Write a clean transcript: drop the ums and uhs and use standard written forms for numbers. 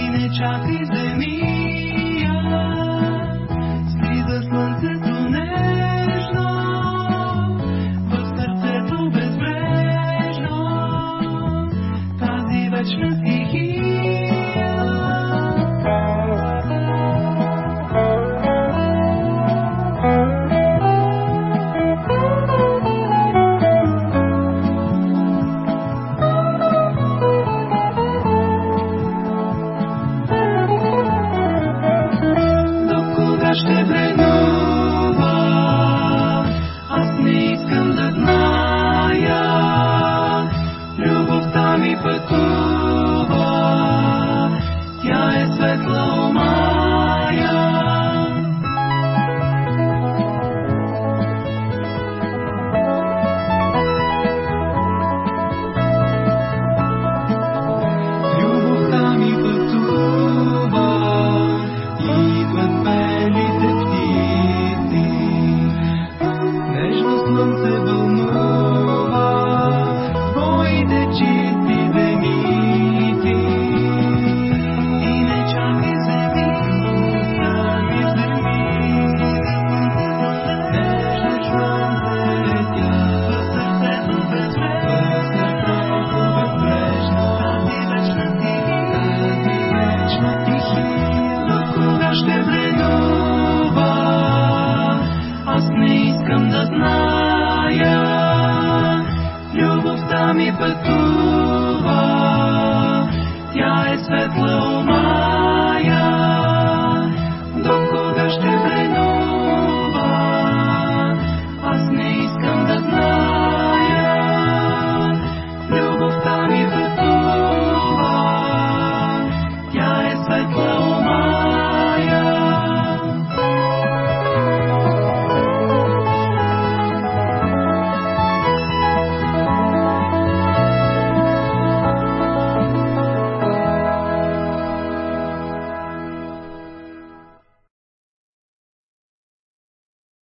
И не чакай земя, слиза слънцето нежно, в сърцето безбрежно, тази вечна стихия. Ще вренува, аз не искам да зная, любовта ми пътува, тя е светла у мая. Любовта ми пътува, идват белите птици, нежно слънце вълнува твоите чисти зеници. И не чакай земя, не вземи, нежно слънце тя, в сърцето безбрежно, тази вечна стихия. До кога ще вренува, аз не искам да зная, любовта ми пътува, тя е светла у мая. До кога ще вренува, аз не искам да зная, любовта ми пътува, тя е светла у мая.